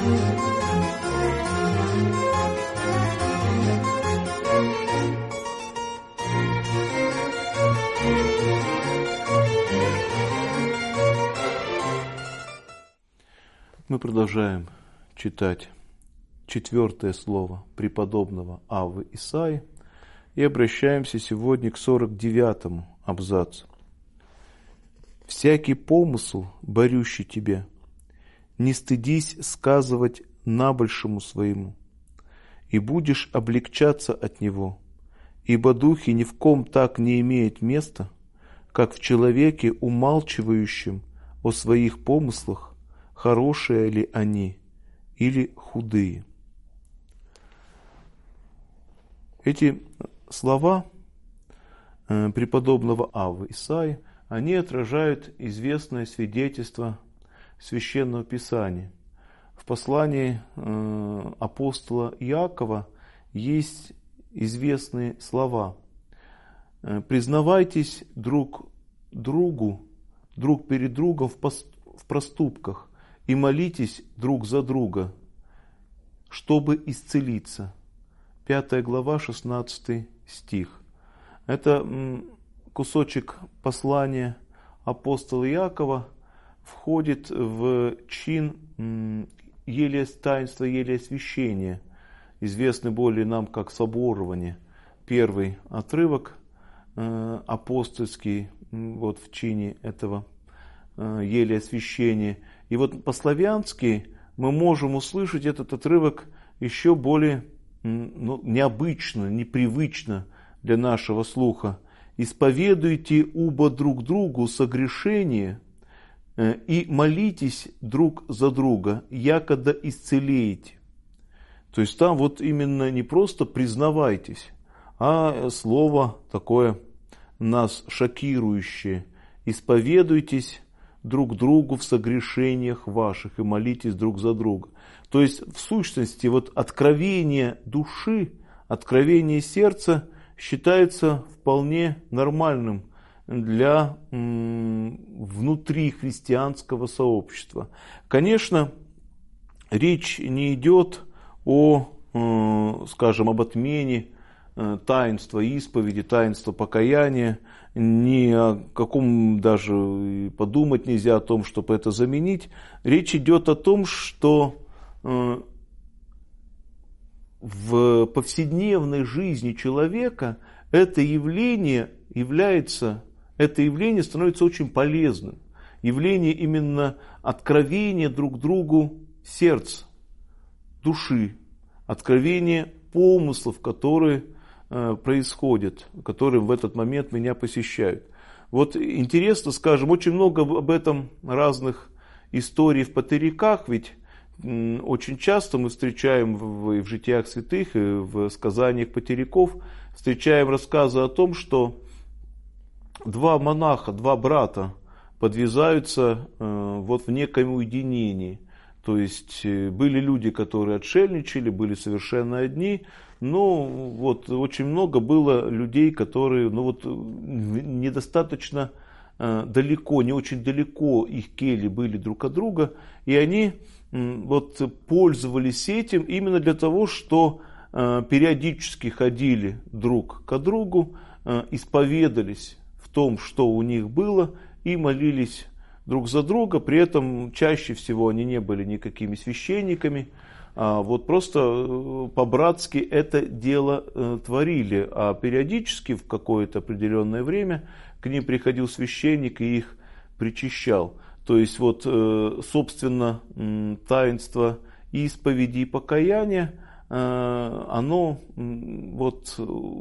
Мы продолжаем читать 4 слово преподобного Аввы Исаии и обращаемся сегодня к 49 абзацу. «Всякий помысл, борющий тебя, не стыдись сказывать набольшему своему, и будешь облегчаться от него, ибо духи ни в ком так не имеют места, как в человеке, умалчивающем о своих помыслах, хорошие ли они или худые». Эти слова преподобного Аввы Исаии, они отражают известное свидетельство Священного Писания. В послании апостола Иакова есть известные слова: «Признавайтесь друг перед другом в проступках и молитесь друг за друга, чтобы исцелиться». 5 глава, 16 стих. Это кусочек послания апостола Иакова входит в чин таинства елеосвящения, известный более нам как соборование. Первый отрывок апостольский вот в чине этого елеосвящения. И вот по-славянски мы можем услышать этот отрывок еще более необычно, непривычно для нашего слуха. «Исповедуйте оба друг другу согрешение и молитесь друг за друга, якода исцелеете». То есть там вот именно не просто признавайтесь, а слово такое нас шокирующее: «Исповедуйтесь друг другу в согрешениях ваших и молитесь друг за друга». То есть в сущности вот откровение души, откровение сердца считается вполне нормальным для внутри христианского сообщества. Конечно, речь не идет скажем, об отмене таинства исповеди, таинства покаяния, ни о каком даже подумать нельзя о том, чтобы это заменить. Речь идет о том, что в повседневной жизни человека это явление становится очень полезным. Явление именно откровения друг другу сердца, души, откровение помыслов, которые происходят, которые в этот момент меня посещают. Вот интересно, скажем, очень много об этом разных историй в патериках, ведь очень часто мы встречаем в житиях святых и в сказаниях патериков, встречаем рассказы о том, что два монаха, два брата подвязаются вот в некоем уединении. То есть были люди, которые отшельничали, были совершенно одни, но вот очень много было людей, которые недостаточно далеко, не очень далеко их кельи были друг от друга, и они вот пользовались этим именно для того, что периодически ходили друг к другу, исповедались в том, что у них было, и молились друг за друга. При этом чаще всего они не были никакими священниками, а вот просто по-братски это дело творили, а периодически в какое-то определенное время к ним приходил священник и их причащал. То есть вот, собственно, таинство исповеди и покаяния, оно вот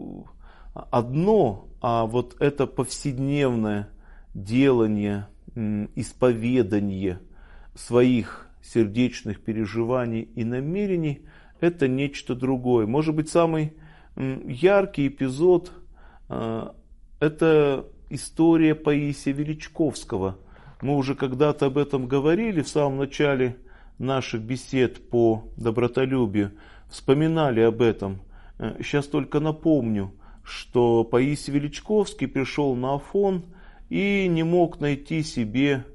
одно, а вот это повседневное делание, исповедание своих сердечных переживаний и намерений, это нечто другое. Может быть, самый яркий эпизод это история Паисия Величковского. Мы уже когда-то об этом говорили в самом начале наших бесед по добротолюбию, вспоминали об этом. Сейчас только напомню, что Паисий Величковский пришел на Афон и не мог найти себе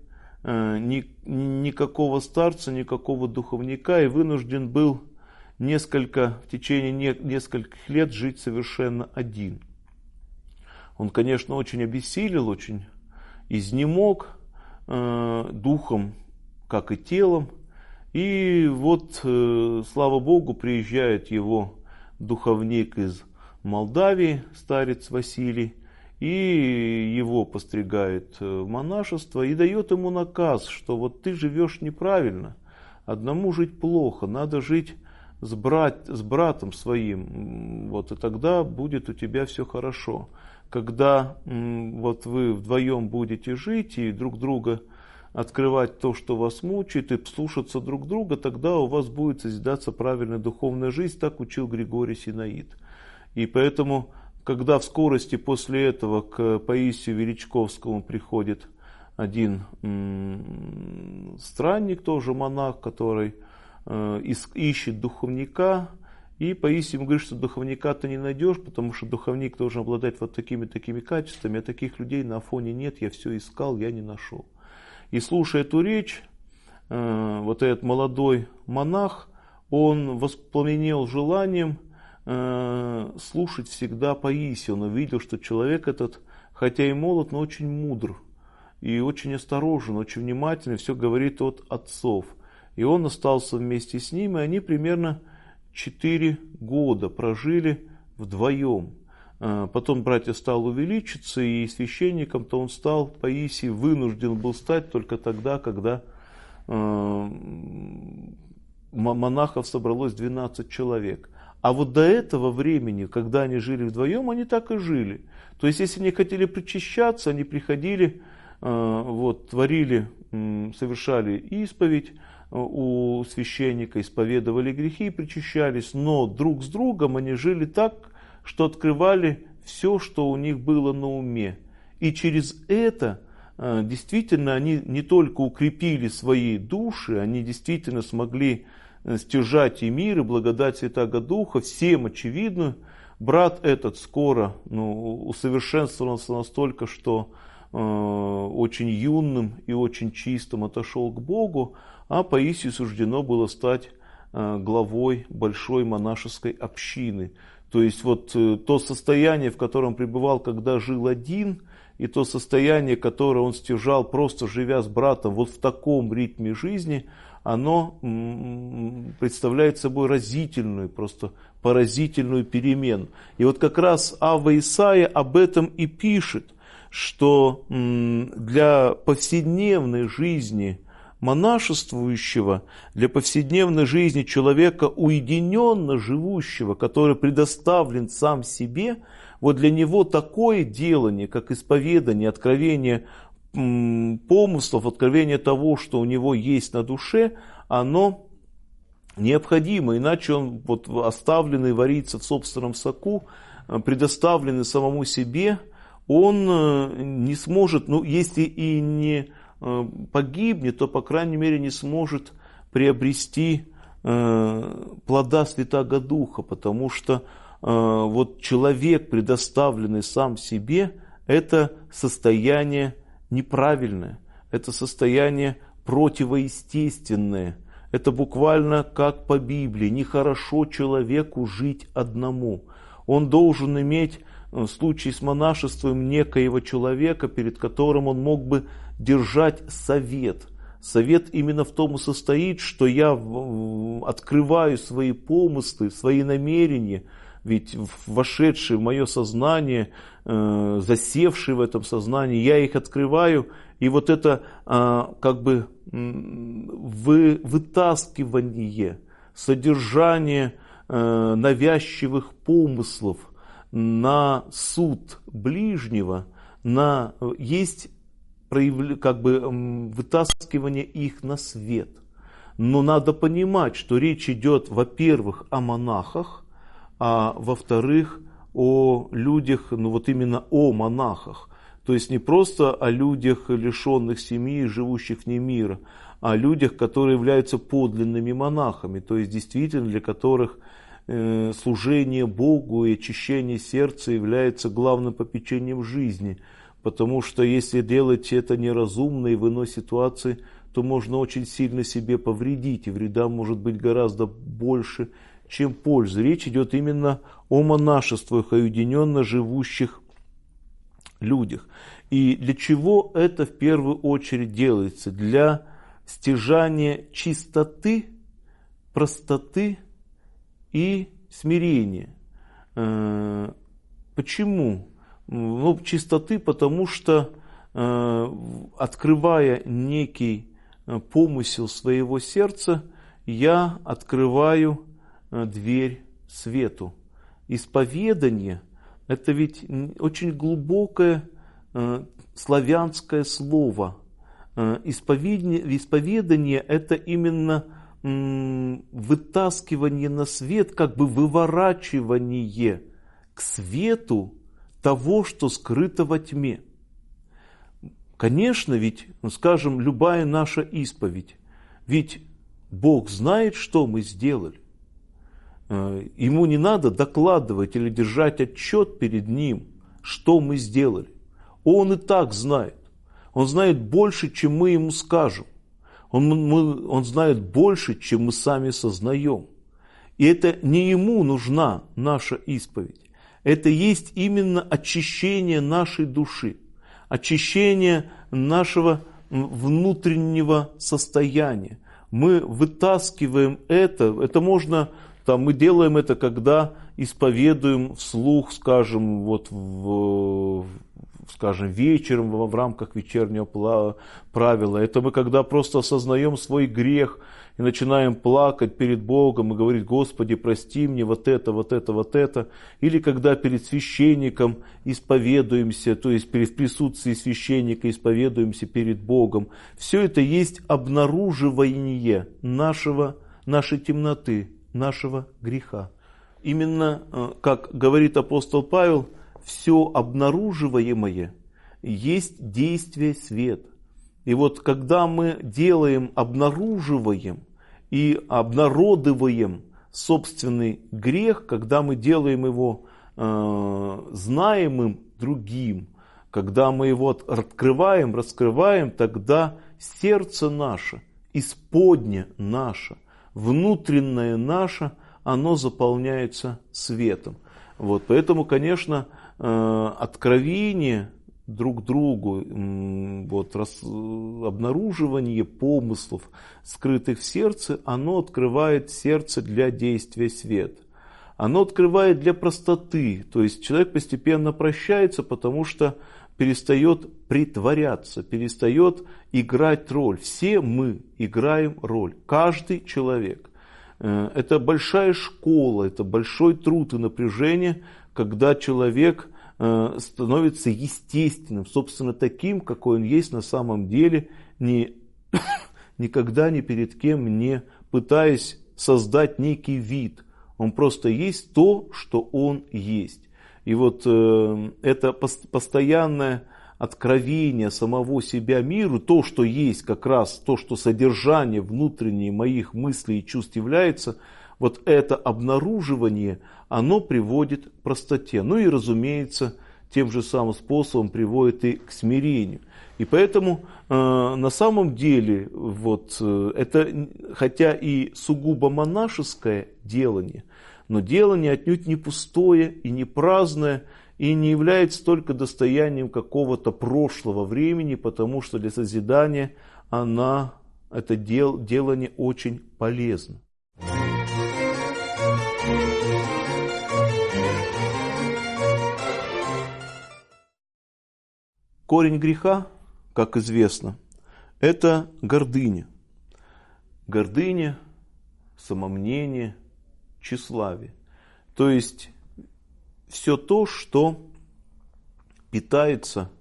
никакого старца, никакого духовника и вынужден был в течение нескольких лет жить совершенно один. Он, конечно, очень обессилел, очень изнемог духом, как и телом. И вот, слава Богу, приезжает его духовник из Молдавии, старец Василий, и его постригает в монашество и дает ему наказ, что вот ты живешь неправильно, одному жить плохо, надо жить с братом своим, вот, и тогда будет у тебя все хорошо. Когда вот вы вдвоем будете жить и друг друга открывать то, что вас мучает, и слушаться друг друга, тогда у вас будет созидаться правильная духовная жизнь, так учил Григорий Синаид. И поэтому, когда в скорости после этого к Паисию Величковскому приходит один странник, тоже монах, который ищет духовника, и Паисий ему говорит, что духовника ты не найдешь, потому что духовник должен обладать вот такими качествами, а таких людей на Афоне нет, я все искал, я не нашел. И слушая эту речь, вот этот молодой монах, он воспламенел желанием слушать всегда Паисия. Он увидел, что человек этот, хотя и молод, но очень мудр, и очень осторожен, очень внимательный, все говорит от отцов. И он остался вместе с ним, и они примерно 4 года прожили вдвоем. Потом братья стал увеличиться, и священником-то он стал, Паисий вынужден был стать только тогда, когда монахов собралось 12 человек. А вот до этого времени, когда они жили вдвоем, они так и жили. То есть, если они хотели причащаться, они приходили, творили, совершали исповедь у священника, исповедовали грехи и причащались. Но друг с другом они жили так, что открывали все, что у них было на уме. И через это действительно они не только укрепили свои души, они действительно смогли стяжать и мир, и благодать Святаго Духа, всем очевидно. Брат этот скоро усовершенствовался настолько, что очень юным и очень чистым отошел к Богу, а Паисию суждено было стать главой большой монашеской общины. То есть вот то состояние, в котором пребывал, когда жил один, и то состояние, которое он стяжал, просто живя с братом вот в таком ритме жизни, оно представляет собой разительную, просто поразительную перемену. И вот как раз Авва Исаия об этом и пишет, что для повседневной жизни монашествующего, для повседневной жизни человека, уединенно живущего, который предоставлен сам себе, вот для него такое делание, как исповедание, откровение помыслов, откровение того, что у него есть на душе, оно необходимо, иначе он вот оставленный варится в собственном соку, предоставленный самому себе, он не сможет, если и не погибнет, то, по крайней мере, не сможет приобрести плода Святаго Духа, потому что вот человек, предоставленный сам себе, это состояние неправильное, это состояние противоестественное, это буквально как по Библии, нехорошо человеку жить одному. Он должен иметь в случае с монашеством некоего человека, перед которым он мог бы держать совет. Совет именно в том и состоит, что я открываю свои помыслы, свои намерения, ведь вошедшие в мое сознание, засевшие в этом сознании, я их открываю, и вот это как бы вытаскивание, содержание навязчивых помыслов на суд ближнего, есть как бы вытаскивание их на свет. Но надо понимать, что речь идет, во-первых, о монахах, а во-вторых, о людях, именно о монахах. То есть не просто о людях, лишенных семьи, живущих вне мира, а о людях, которые являются подлинными монахами, то есть действительно для которых служение Богу и очищение сердца является главным попечением жизни. потому что если делать это неразумно и в иной ситуации, то можно очень сильно себе повредить, и вреда может быть гораздо больше, чем пользы. Речь идет именно о монашествах, о уединенно живущих людях. И для чего это в первую очередь делается? Для стяжания чистоты, простоты и смирения. Почему? Ну, чистоты, потому что, открывая некий помысел своего сердца, я открываю дверь свету. Исповедание – это ведь очень глубокое славянское слово. Исповедание – это именно вытаскивание на свет, как бы выворачивание к свету того, что скрыто во тьме. Конечно, ведь, скажем, любая наша исповедь, ведь Бог знает, что мы сделали. Ему не надо докладывать или держать отчет перед Ним, что мы сделали. Он и так знает. Он знает больше, чем мы Ему скажем. Он знает больше, чем мы сами сознаем. И это не Ему нужна наша исповедь. Это есть именно очищение нашей души, очищение нашего внутреннего состояния. Мы вытаскиваем это можно, мы делаем это, когда исповедуем вслух, скажем, вечером в рамках вечернего правила. Это мы когда просто осознаем свой грех и начинаем плакать перед Богом и говорить: Господи, прости мне вот это, вот это, вот это. Или когда перед священником исповедуемся, то есть в присутствии священника исповедуемся перед Богом. Все это есть обнаруживание нашей темноты, нашего греха. Именно, как говорит апостол Павел, все обнаруживаемое есть действие света. И вот когда мы обнаруживаем и обнародываем собственный грех, когда мы делаем его знаемым другим, когда мы его открываем, раскрываем, тогда сердце наше, исподнее наше, внутреннее наше, оно заполняется светом. Поэтому, конечно, откровение друг другу, обнаруживание помыслов, скрытых в сердце, оно открывает сердце для действия света. Оно открывает для простоты, то есть человек постепенно прощается, потому что перестает притворяться, перестает играть роль. Все мы играем роль, каждый человек. Это большая школа, это большой труд и напряжение, когда человек становится естественным, собственно, таким, какой он есть на самом деле, никогда ни перед кем не пытаясь создать некий вид. Он просто есть то, что он есть. И это постоянное откровение самого себя миру, то, что есть как раз, то, что содержание внутреннее моих мыслей и чувств является, это обнаруживание, оно приводит к простоте. Ну и, разумеется, тем же самым способом приводит и к смирению. И поэтому на самом деле это, хотя и сугубо монашеское делание, но делание отнюдь не пустое и не праздное, и не является только достоянием какого-то прошлого времени, потому что для созидания это делание очень полезно. Корень греха, как известно, это гордыня. Гордыня, самомнение, тщеславие. То есть все то, что питается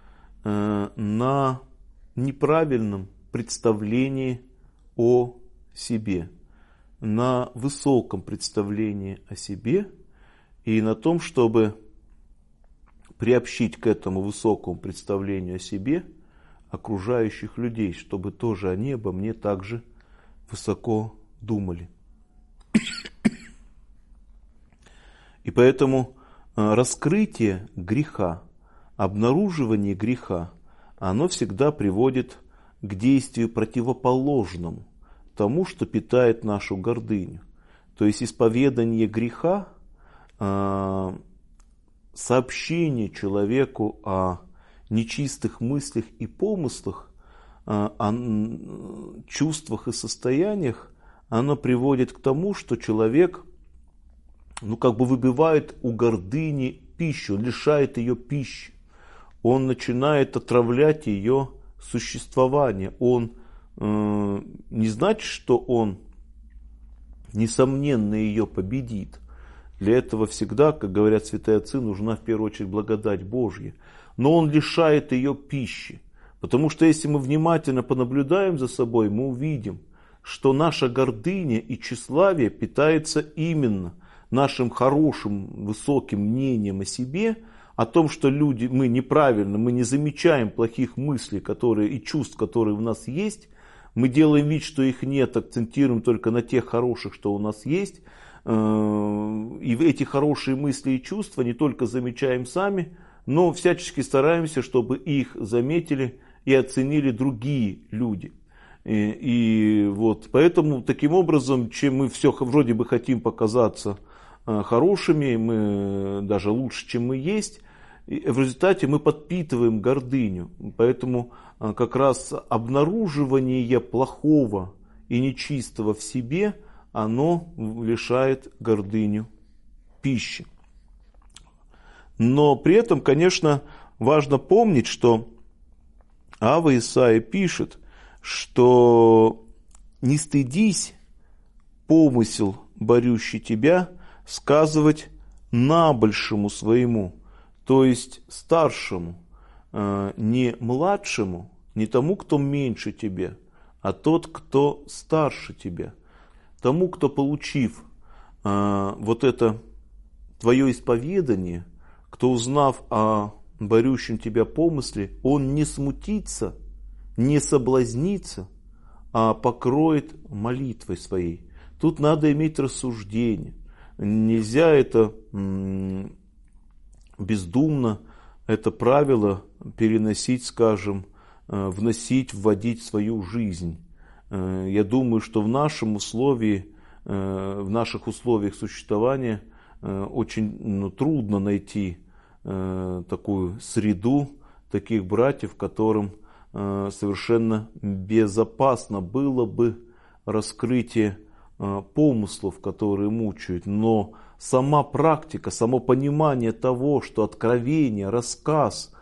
на неправильном представлении о себе, на высоком представлении о себе и на том, чтобы приобщить к этому высокому представлению о себе окружающих людей, чтобы тоже они обо мне также высоко думали. И поэтому раскрытие греха, обнаруживание греха, оно всегда приводит к действию противоположному тому, что питает нашу гордыню. То есть исповедание греха, сообщение человеку о нечистых мыслях и помыслах, о чувствах и состояниях, оно приводит к тому, что человек выбивает у гордыни пищу, он лишает ее пищи, он начинает отравлять ее существование. Он не значит, что он несомненно ее победит. Для этого всегда, как говорят святые отцы, нужна в первую очередь благодать Божья. Но он лишает ее пищи. Потому что если мы внимательно понаблюдаем за собой, мы увидим, что наша гордыня и тщеславие питается именно нашим хорошим, высоким мнением о себе, о том, что мы неправильно, мы не замечаем плохих мыслей и чувств, которые у нас есть. Мы делаем вид, что их нет, акцентируем только на тех хороших, что у нас есть. И эти хорошие мысли и чувства не только замечаем сами, но всячески стараемся, чтобы их заметили и оценили другие люди. Поэтому таким образом, чем мы все вроде бы хотим показаться хорошими, мы даже лучше, чем мы есть, в результате мы подпитываем гордыню. Поэтому как раз обнаруживание плохого и нечистого в себе, оно лишает гордыню пищи. Но при этом, конечно, важно помнить, что Ава Исаия пишет, что не стыдись, помысел, борющий тебя, сказывать набольшему своему, то есть старшему, не младшему, не тому, кто меньше тебя, а тот, кто старше тебя. Тому, кто, получив это твое исповедание, кто, узнав о борющем тебя помысле, он не смутится, не соблазнится, а покроет молитвой своей. Тут надо иметь рассуждение. Нельзя это бездумно, это правило переносить, вносить, вводить в свою жизнь. Я думаю, что в наших условиях существования очень трудно найти такую среду таких братьев, которым совершенно безопасно было бы раскрытие помыслов, которые мучают. Но сама практика, само понимание того, что откровение, рассказ,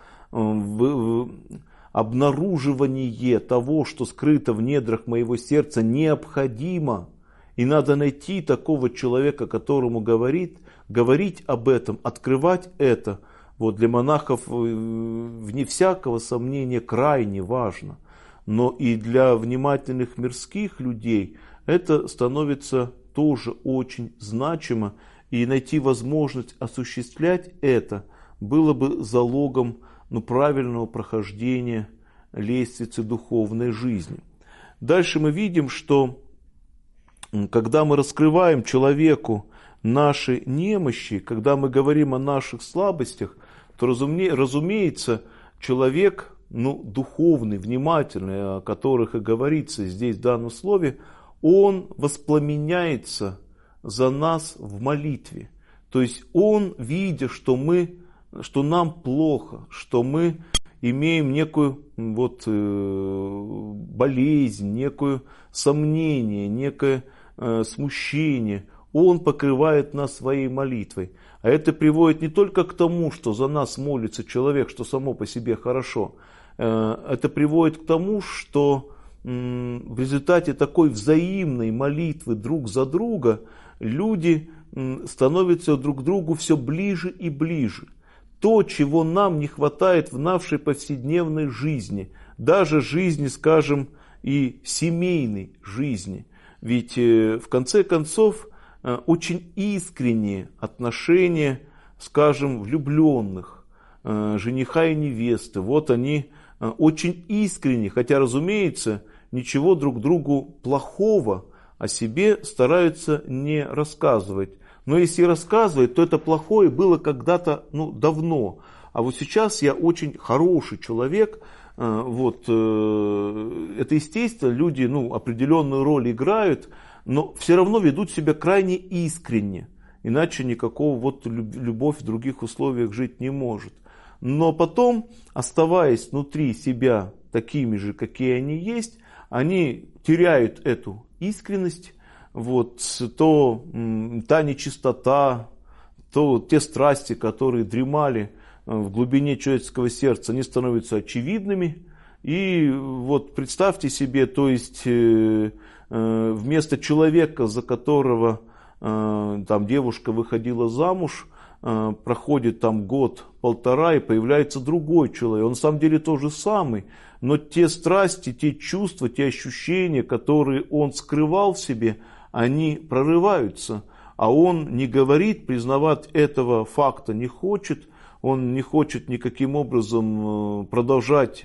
обнаруживание того, что скрыто в недрах моего сердца, необходимо. И надо найти такого человека, которому говорить об этом, открывать это. Для монахов, вне всякого сомнения, крайне важно. Но и для внимательных мирских людей это становится тоже очень значимо. И найти возможность осуществлять это было бы залогом правильного прохождения лестницы духовной жизни. Дальше мы видим, что когда мы раскрываем человеку наши немощи, когда мы говорим о наших слабостях, то, разумеется, человек духовный, внимательный, о которых и говорится здесь в данном слове, он воспламеняется за нас в молитве. То есть он, видя, что нам плохо, что мы имеем некую болезнь, некое сомнение, некое смущение, он покрывает нас своей молитвой. А это приводит не только к тому, что за нас молится человек, что само по себе хорошо. Это приводит к тому, что в результате такой взаимной молитвы друг за друга люди становятся друг к другу все ближе и ближе. То, чего нам не хватает в нашей повседневной жизни, даже жизни, и семейной жизни. Ведь в конце концов очень искренние отношения, влюбленных, жениха и невесты. Они очень искренне, хотя, разумеется, ничего друг другу плохого о себе стараются не рассказывать. Но если рассказывать, то это плохое было когда-то давно. а вот сейчас я очень хороший человек. Вот, это естественно, люди определенную роль играют, но все равно ведут себя крайне искренне. Иначе никакого любовь в других условиях жить не может. Но потом, оставаясь внутри себя такими же, какие они есть, они теряют эту искренность, та нечистота, те страсти, которые дремали в глубине человеческого сердца, они становятся очевидными. И представьте себе, то есть вместо человека, за которого девушка выходила замуж, проходит год-полтора, и появляется другой человек. Он на самом деле тот же самый, но те страсти, те чувства, те ощущения, которые он скрывал в себе, они прорываются. А он не говорит, признавать этого факта не хочет, он не хочет никаким образом продолжать,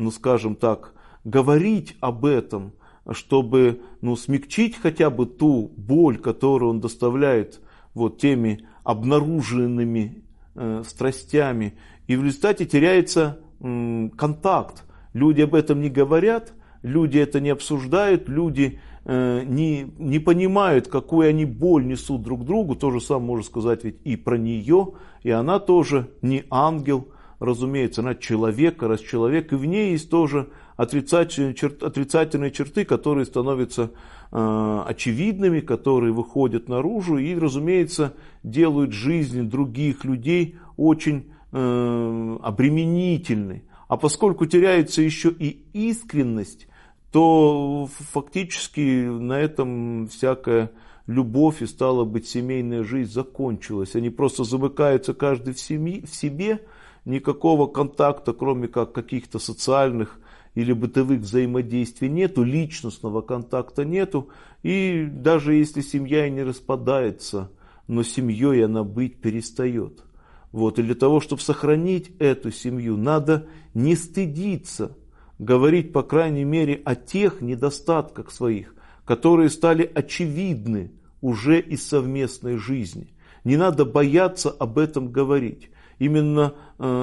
говорить об этом, чтобы смягчить хотя бы ту боль, которую он доставляет теми обнаруженными страстями. И в результате теряется контакт. Люди об этом не говорят, люди это не обсуждают, люди не понимают, какую они боль несут друг другу. То же самое можно сказать ведь и про нее. И она тоже не ангел, разумеется, она человек, раз человек. И в ней есть тоже отрицательные черты, которые становятся очевидными, которые выходят наружу и, разумеется, делают жизнь других людей очень обременительной. А поскольку теряется еще и искренность, то фактически на этом всякая любовь и, стало быть, семейная жизнь закончилась. Они просто замыкаются каждый в себе, никакого контакта, кроме как каких-то социальных или бытовых взаимодействий нету, личностного контакта нету. И даже если семья и не распадается, но семьей она быть перестает. И для того, чтобы сохранить эту семью, надо не стыдиться говорить, по крайней мере, о тех недостатках своих, которые стали очевидны уже из совместной жизни. Не надо бояться об этом говорить. Именно,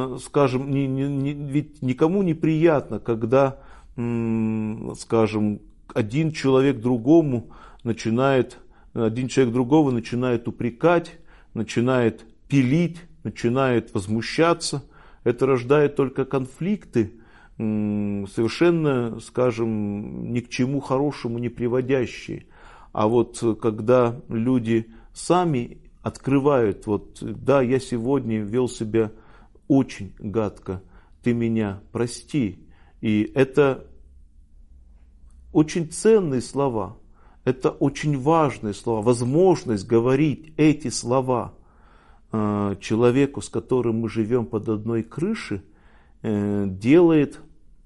ведь никому неприятно, когда, один человек другого начинает упрекать, начинает пилить, начинает возмущаться. Это рождает только конфликты, совершенно, ни к чему хорошему не приводящие. А когда люди сами открывают, да, я сегодня вел себя очень гадко, ты меня прости. И это очень ценные слова, это очень важные слова, возможность говорить эти слова человеку, с которым мы живем под одной крышей, делает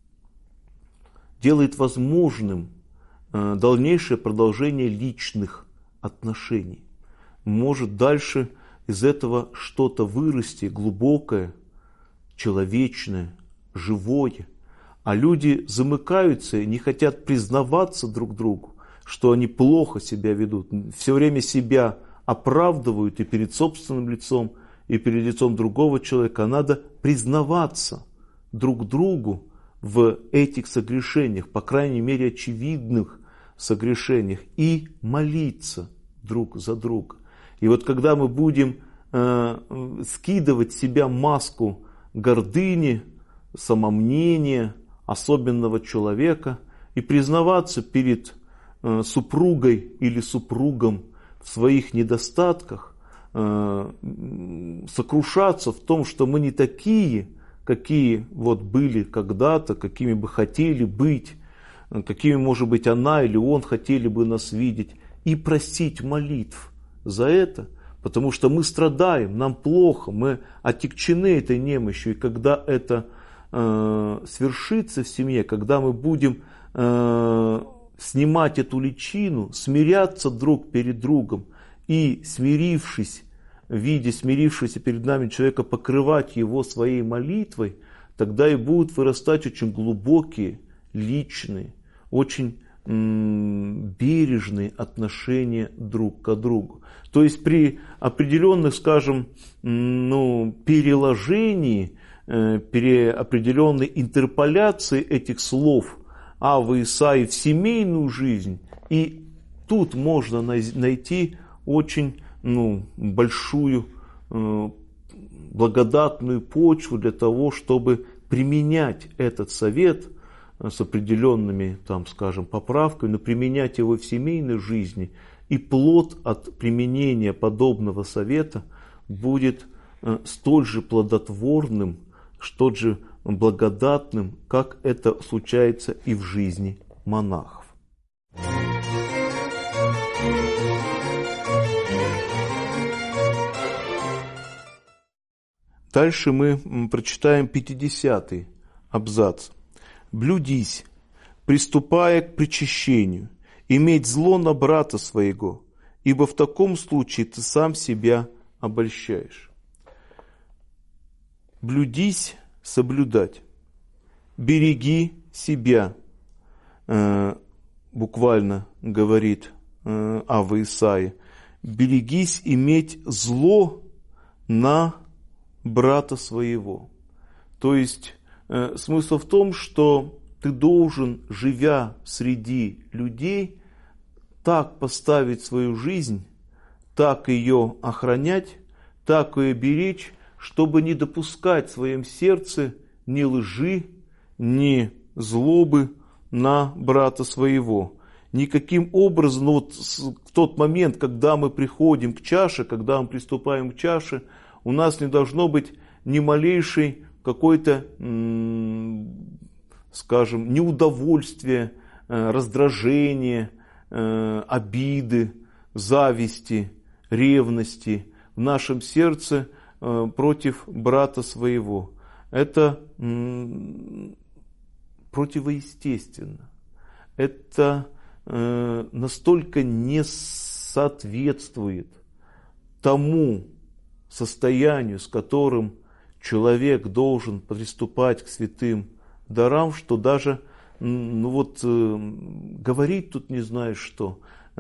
возможным дальнейшее продолжение личных отношений. Может дальше из этого что-то вырасти глубокое, человечное, живое. А люди замыкаются и не хотят признаваться друг другу, что они плохо себя ведут. Все время себя оправдывают и перед собственным лицом, и перед лицом другого человека. А надо признаваться друг другу в этих согрешениях, по крайней мере очевидных согрешениях, и молиться друг за друга. И когда мы будем скидывать с себя маску гордыни, самомнения, особенного человека и признаваться перед супругой или супругом в своих недостатках, сокрушаться в том, что мы не такие, какие были когда-то, какими бы хотели быть, какими, может быть, она или он хотели бы нас видеть, и просить молитв за это, потому что мы страдаем, нам плохо, мы отягчены этой немощью, и когда это свершится в семье, когда мы будем снимать эту личину, смиряться друг перед другом и, смирившись, видя смирившегося перед нами человека, покрывать его своей молитвой, тогда и будут вырастать очень глубокие, личные, очень бережные отношения друг к другу. То есть при определенных, переложении определенной интерполяции этих слов Авы и Исаии в семейную жизнь. И тут можно найти очень большую благодатную почву для того, чтобы применять этот совет с определенными, поправками, но применять его в семейной жизни. И плод от применения подобного совета будет столь же плодотворным, столь же благодатным, как это случается и в жизни монахов. Дальше мы прочитаем 50-й абзац. «Блюдись, приступая к причащению, иметь зло на брата своего, ибо в таком случае ты сам себя обольщаешь». Блюдись, соблюдать. Береги себя, буквально говорит Ава Исаия. Берегись иметь зло на брата своего. То есть смысл в том, что ты должен, живя среди людей, так поставить свою жизнь, так ее охранять, так ее беречь, чтобы не допускать в своем сердце ни лжи, ни злобы на брата своего. Никаким образом, в тот момент, когда мы приходим к чаше, когда мы приступаем к чаше, у нас не должно быть ни малейшей какой-то, неудовольствия, раздражения, обиды, зависти, ревности в нашем сердце против брата своего. Это противоестественно. Это настолько не соответствует тому состоянию, с которым человек должен приступать к святым дарам, что даже говорить тут не знаешь что.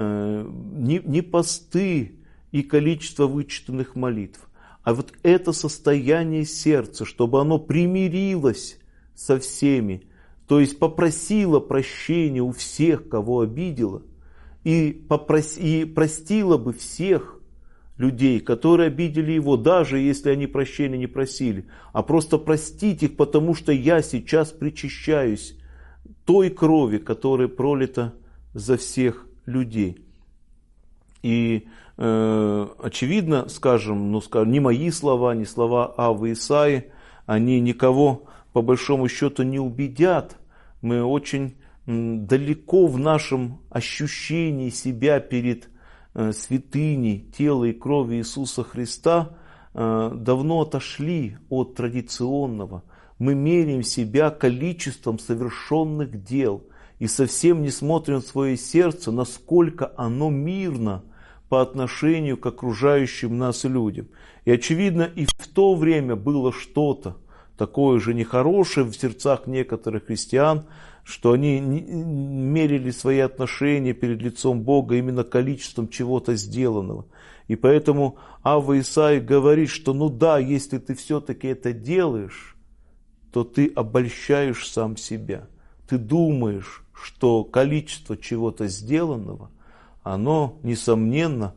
Не посты и количество вычитанных молитв, а вот это состояние сердца, чтобы оно примирилось со всеми, то есть попросило прощения у всех, кого обидело, и простило бы всех людей, которые обидели его, даже если они прощения не просили, а просто простить их, потому что я сейчас причащаюсь той крови, которая пролита за всех людей. И очевидно, ни мои слова, ни слова Авы Исаии, они никого по большому счету не убедят. Мы очень далеко в нашем ощущении себя перед святыней тела и крови Иисуса Христа давно отошли от традиционного. Мы меряем себя количеством совершенных дел и совсем не смотрим в свое сердце, насколько оно мирно по отношению к окружающим нас людям. И очевидно, и в то время было что-то такое же нехорошее в сердцах некоторых христиан, что они мерили свои отношения перед лицом Бога именно количеством чего-то сделанного. И поэтому Ава Исаия говорит, что если ты все-таки это делаешь, то ты обольщаешь сам себя. Ты думаешь, что количество чего-то сделанного, оно, несомненно,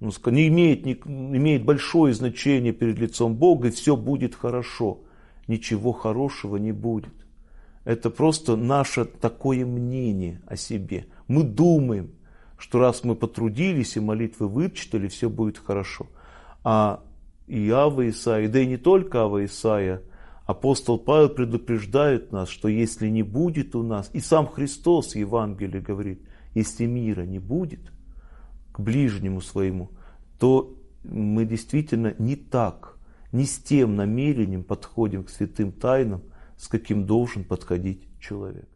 имеет большое значение перед лицом Бога, и все будет хорошо. Ничего хорошего не будет. Это просто наше такое мнение о себе. Мы думаем, что раз мы потрудились и молитвы вычитали, все будет хорошо. А и Ава Исаия, да и не только Ава Исаия, апостол Павел предупреждает нас, что если не будет у нас, и сам Христос в Евангелии говорит, если мира не будет к ближнему своему, то мы действительно не с тем намерением подходим к святым тайнам, с каким должен подходить человек.